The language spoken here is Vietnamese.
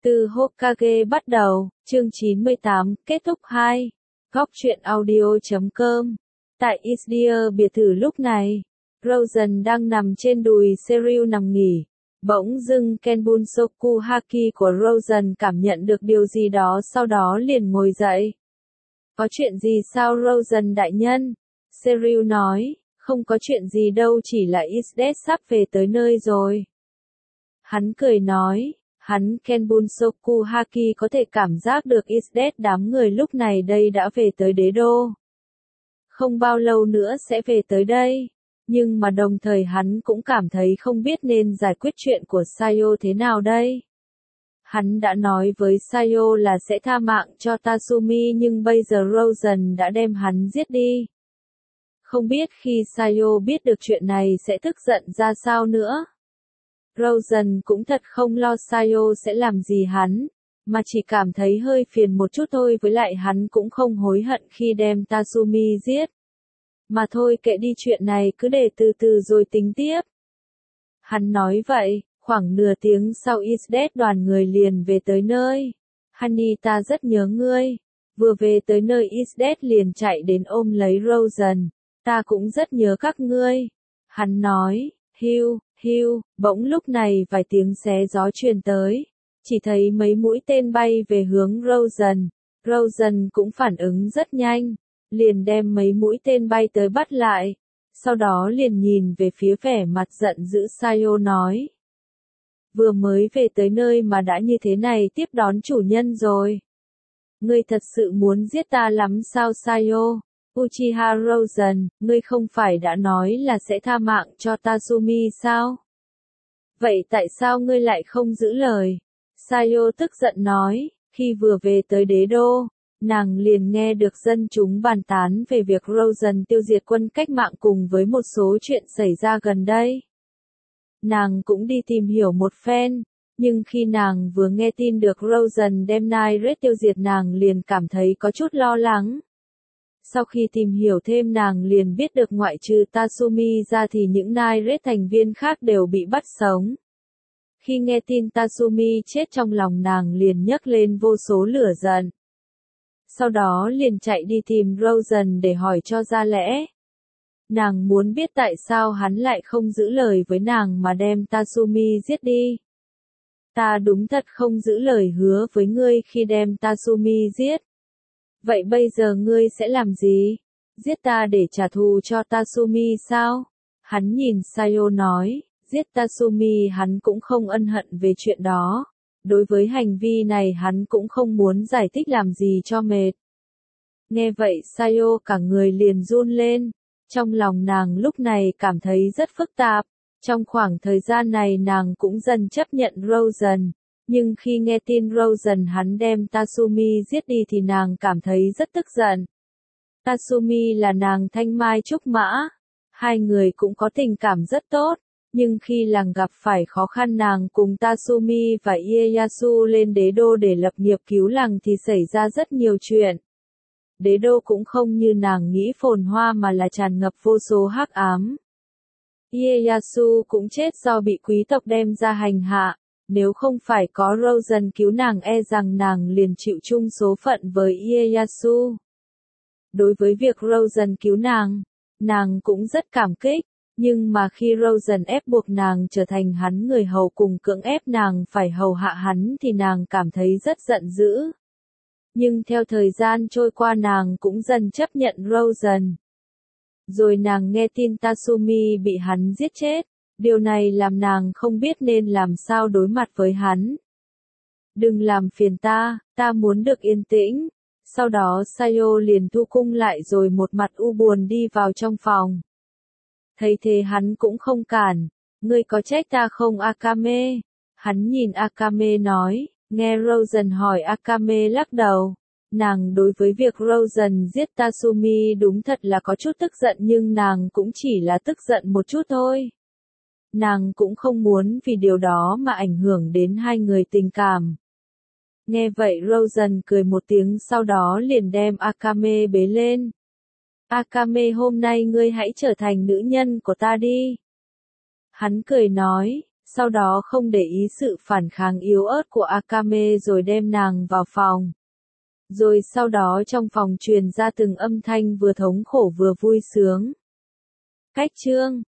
Từ Hokage bắt đầu, chương 98, kết thúc 2. Góc truyện audio.com. Tại Isdia biệt thự lúc này, Rosen đang nằm trên đùi Seryu nằm nghỉ. Bỗng dưng Kenbunsoku Haki của Rosen cảm nhận được điều gì đó, sau đó liền ngồi dậy. Có chuyện gì sao Rosen đại nhân? Seryu nói, không có chuyện gì đâu, chỉ là Isdet sắp về tới nơi rồi. Hắn cười nói. Hắn Kenbunsoku Haki có thể cảm giác được Isdet đám người lúc này đây đã về tới đế đô. Không bao lâu nữa sẽ về tới đây. Nhưng mà đồng thời hắn cũng cảm thấy không biết nên giải quyết chuyện của Sayo thế nào đây. Hắn đã nói với Sayo là sẽ tha mạng cho Tatsumi, nhưng bây giờ Rosen đã đem hắn giết đi. Không biết khi Sayo biết được chuyện này sẽ tức giận ra sao nữa. Rosen cũng thật không lo Sayo sẽ làm gì hắn, mà chỉ cảm thấy hơi phiền một chút thôi, với lại hắn cũng không hối hận khi đem Tatsumi giết. Mà thôi kệ đi, chuyện này cứ để từ từ rồi tính tiếp. Hắn nói vậy, khoảng nửa tiếng sau Isdet đoàn người liền về tới nơi. Honey, ta rất nhớ ngươi. Vừa về tới nơi Isdet liền chạy đến ôm lấy Rosen. Ta cũng rất nhớ các ngươi. Hắn nói, Hiu, bỗng lúc này vài tiếng xé gió truyền tới. Chỉ thấy mấy mũi tên bay về hướng Rosen. Rosen cũng phản ứng rất nhanh. Liền đem mấy mũi tên bay tới bắt lại. Sau đó liền nhìn về phía vẻ mặt giận dữ Sayo nói. Vừa mới về tới nơi mà đã như thế này tiếp đón chủ nhân rồi. Ngươi thật sự muốn giết ta lắm sao Sayo? Uchiha Rosen, ngươi không phải đã nói là sẽ tha mạng cho Tatsumi sao? Vậy tại sao ngươi lại không giữ lời? Sayo tức giận nói, khi vừa về tới đế đô, nàng liền nghe được dân chúng bàn tán về việc Rosen tiêu diệt quân cách mạng cùng với một số chuyện xảy ra gần đây. Nàng cũng đi tìm hiểu một phen, nhưng khi nàng vừa nghe tin được Rosen đem Nairet tiêu diệt, nàng liền cảm thấy có chút lo lắng. Sau khi tìm hiểu thêm nàng liền biết được ngoại trừ Tatsumi ra thì những Nairet thành viên khác đều bị bắt sống. Khi nghe tin Tatsumi chết, trong lòng nàng liền nhấc lên vô số lửa giận. Sau đó liền chạy đi tìm Rosen để hỏi cho ra lẽ. Nàng muốn biết tại sao hắn lại không giữ lời với nàng mà đem Tatsumi giết đi. Ta đúng thật không giữ lời hứa với ngươi khi đem Tatsumi giết. Vậy bây giờ ngươi sẽ làm gì? Giết ta để trả thù cho Tatsumi sao? Hắn nhìn Sayo nói, giết Tatsumi hắn cũng không ân hận về chuyện đó. Đối với hành vi này hắn cũng không muốn giải thích làm gì cho mệt. Nghe vậy Sayo cả người liền run lên. Trong lòng nàng lúc này cảm thấy rất phức tạp. Trong khoảng thời gian này nàng cũng dần chấp nhận Rosen. Nhưng khi nghe tin Rosen hắn đem Tatsumi giết đi thì nàng cảm thấy rất tức giận. Tatsumi là nàng thanh mai trúc mã. Hai người cũng có tình cảm rất tốt. Nhưng khi làng gặp phải khó khăn, nàng cùng Tatsumi và Ieyasu lên đế đô để lập nghiệp cứu làng thì xảy ra rất nhiều chuyện. Đế đô cũng không như nàng nghĩ phồn hoa mà là tràn ngập vô số hắc ám. Ieyasu cũng chết do bị quý tộc đem ra hành hạ. Nếu không phải có Rosen cứu nàng, e rằng nàng liền chịu chung số phận với Ieyasu. Đối với việc Rosen cứu nàng cũng rất cảm kích. Nhưng mà khi Rosen ép buộc nàng trở thành hắn người hầu cùng cưỡng ép nàng phải hầu hạ hắn thì nàng cảm thấy rất giận dữ. Nhưng theo thời gian trôi qua nàng cũng dần chấp nhận Rosen. Rồi nàng nghe tin Tatsumi bị hắn giết chết. Điều này làm nàng không biết nên làm sao đối mặt với hắn. Đừng làm phiền ta muốn được yên tĩnh. Sau đó Sayo liền thu cung lại rồi một mặt u buồn đi vào trong phòng. Thấy thế hắn cũng không cản. Ngươi có trách ta không Akame? Hắn nhìn Akame nói. Nghe Rosen hỏi Akame lắc đầu. Nàng đối với việc Rosen giết Tatsumi đúng thật là có chút tức giận, nhưng nàng cũng chỉ là tức giận một chút thôi. Nàng cũng không muốn vì điều đó mà ảnh hưởng đến hai người tình cảm. Nghe vậy Rosen cười một tiếng, sau đó liền đem Akame bế lên. Akame, hôm nay ngươi hãy trở thành nữ nhân của ta đi. Hắn cười nói, sau đó không để ý sự phản kháng yếu ớt của Akame rồi đem nàng vào phòng. Rồi sau đó trong phòng truyền ra từng âm thanh vừa thống khổ vừa vui sướng. Cách chương